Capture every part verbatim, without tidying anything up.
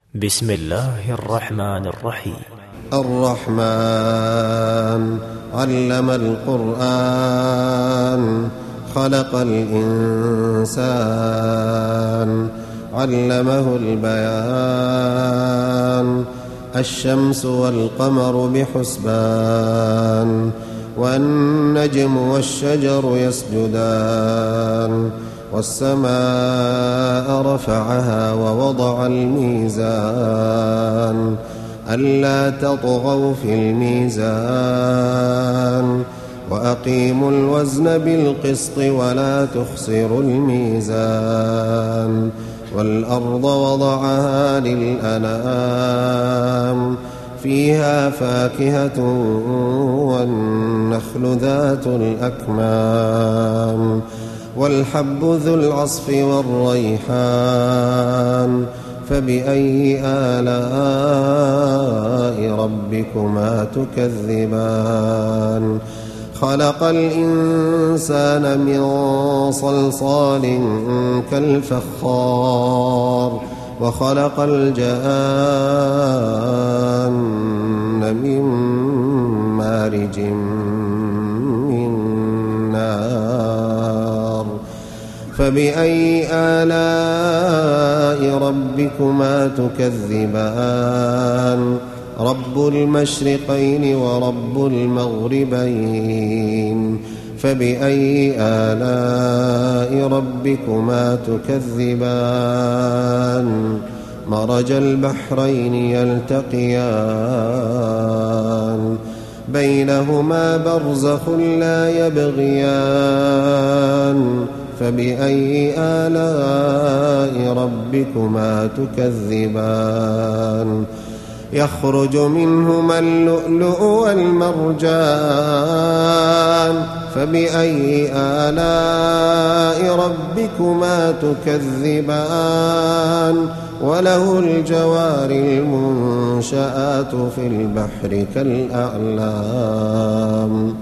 بسم الله الرحمن الرحيم. الرحمن علم القرآن خلق الإنسان علمه البيان الشمس والقمر بحسبان والنجم والشجر يسجدان والسماء رفعها ووضع الميزان ألا تطغوا في الميزان وأقيموا الوزن بالقسط ولا تخسروا الميزان والأرض وضعها للأنام فيها فاكهة والنخل ذات الأكمام والحب ذو العصف والريحان فبأي آلاء ربكما تكذبان خلق الإنسان من صلصال كالفخار وخلق الجان من مارج من نار فبأي آلاء ربكما تكذبان رب المشرقين ورب المغربين فبأي آلاء ربكما تكذبان مرج البحرين يلتقيان بينهما برزخ لا يبغيان فبأي آلاء ربكما تكذبان يخرج منهما اللؤلؤ والمرجان فبأي آلاء ربكما تكذبان وله الجوار المنشآت في البحر كالأعلام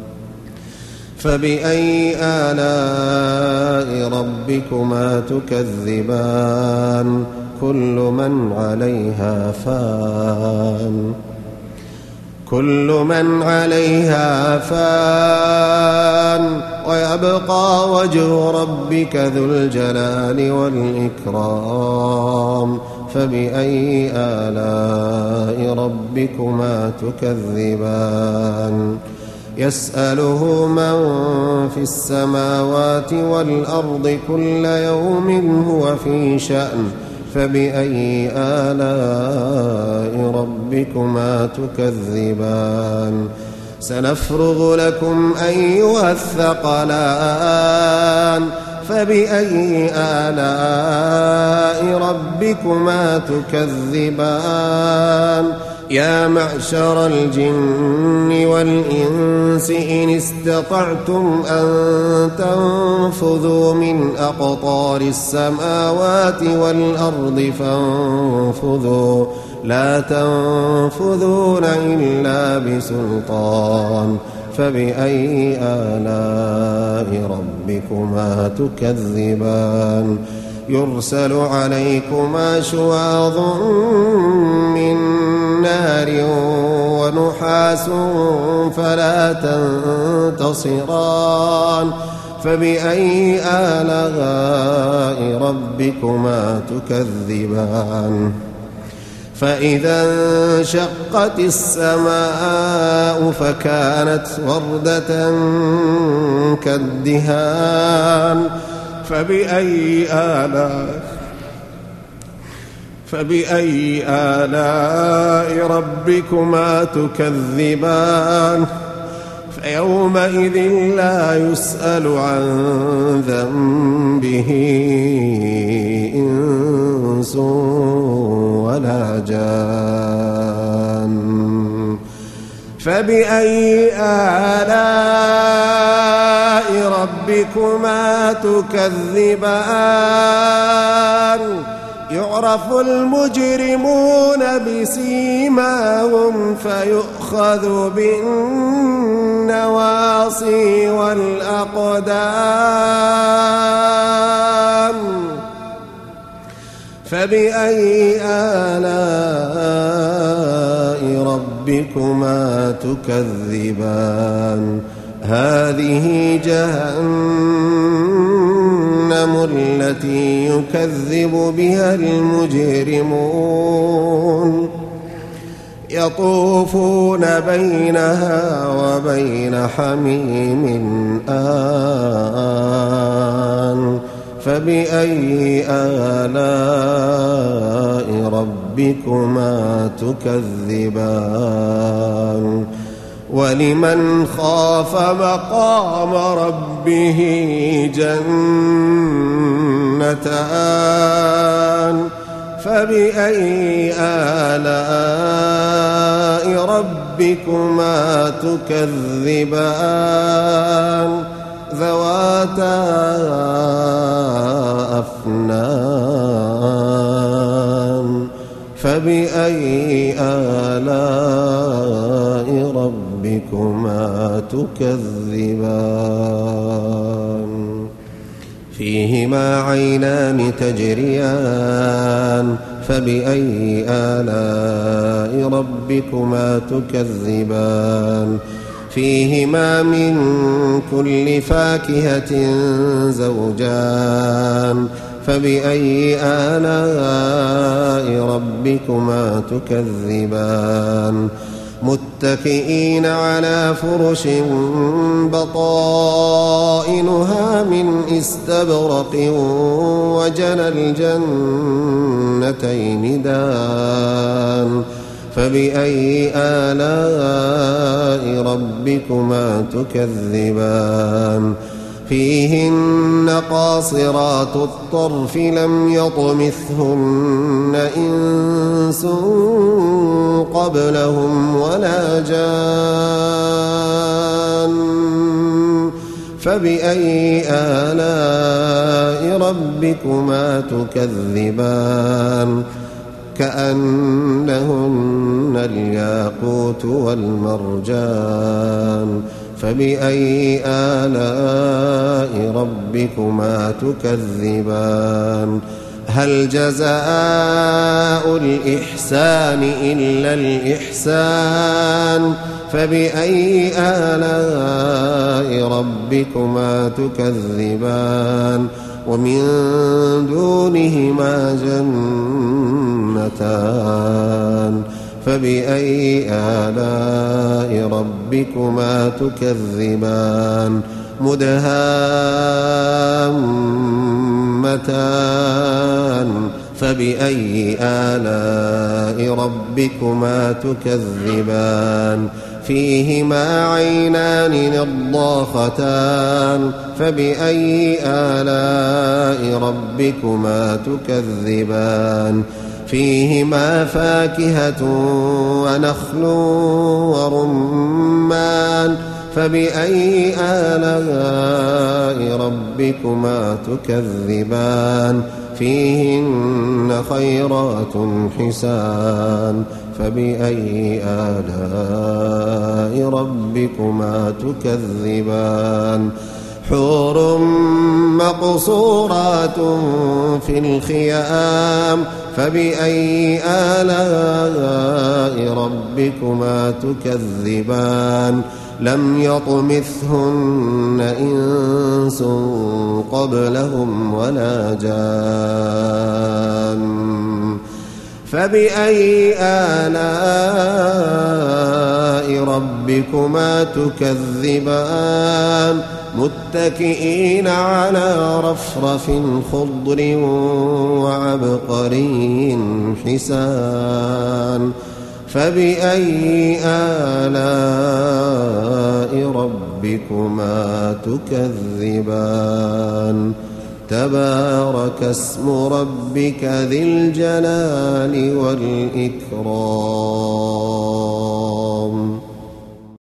فبأي آلاء ربكما تكذبان كل من عليها فان كل من عليها فان ويبقى وجه ربك ذو الجلال والإكرام فبأي آلاء ربكما تكذبان يسأله من في السماوات والأرض كل يوم هو في شأن فبأي آلاء ربكما تكذبان سنفرغ لكم أيها الثقلان فبأي آلاء ربكما تكذبان يا معشر الجن والإنس إن استطعتم أن تنفذوا من أقطار السماوات والأرض فانفذوا لا تنفذون إلا بسلطان فبأي آلاء ربكما تكذبان يرسل عليكما شواظ من نار ونحاس فلا تنتصران فبأي آلاء ربكما تكذبان فإذا انشقت السماء فكانت وردة كالدهان فبأي آلاء فبأي آلاء ربكما تكذبان فيومئذ لا يسأل عن ذنبه إنس ولا جان فبأي آلاء ربكما تكذبان يعرف المجرمون بسيماهم فيؤخذ بالنواصي والأقدام فبأي آلاء ربكما تكذبان هذه جهنم التي يكذب بها المجرمون يطوفون بينها وبين حميم آن فبأي آلاء ربكما تكذبان ولمن خاف مقام ربه جنتان فبأي آلاء ربكما تكذبان ذواتا أفنان فبأي آلاء ربكما تكذبان فيهما عينان تجريان فبأي آلاء ربكما تكذبان فيهما من كل فاكهة زوجان فبأي آلاء ربكما تكذبان متكئين على فرش بطائنها من استبرق وجنى الجنتين دان فبأي آلاء ربكما تكذبان فيهن قاصرات الطرف لم يطمثهن إنس قبلهم ولا جان فبأي آلاء ربكما تكذبان كأنهن الياقوت والمرجان فبأي آلاء ربكما تكذبان هل جزاء الإحسان إلا الإحسان فبأي آلاء ربكما تكذبان ومن دونهما جنتان فبأي آلاء ربكما تكذبان مدهامتان فبأي آلاء ربكما تكذبان فيهما عينان نضاختان فبأي آلاء ربكما تكذبان فيهما فاكهة ونخل ورمان فبأي آلاء ربكما تكذبان فيهن خيرات حسان فبأي آلاء ربكما تكذبان حور مقصورات في الخيام فبأي آلاء ربكما تكذبان لم يطمثهن إنس قبلهم ولا جان فبأي آلاء ربكما تكذبان متكئين على رفرف خضر وعبقري حسان فبأي آلاء ربكما تكذبان تبارك اسم ربك ذي الجلال والإكرام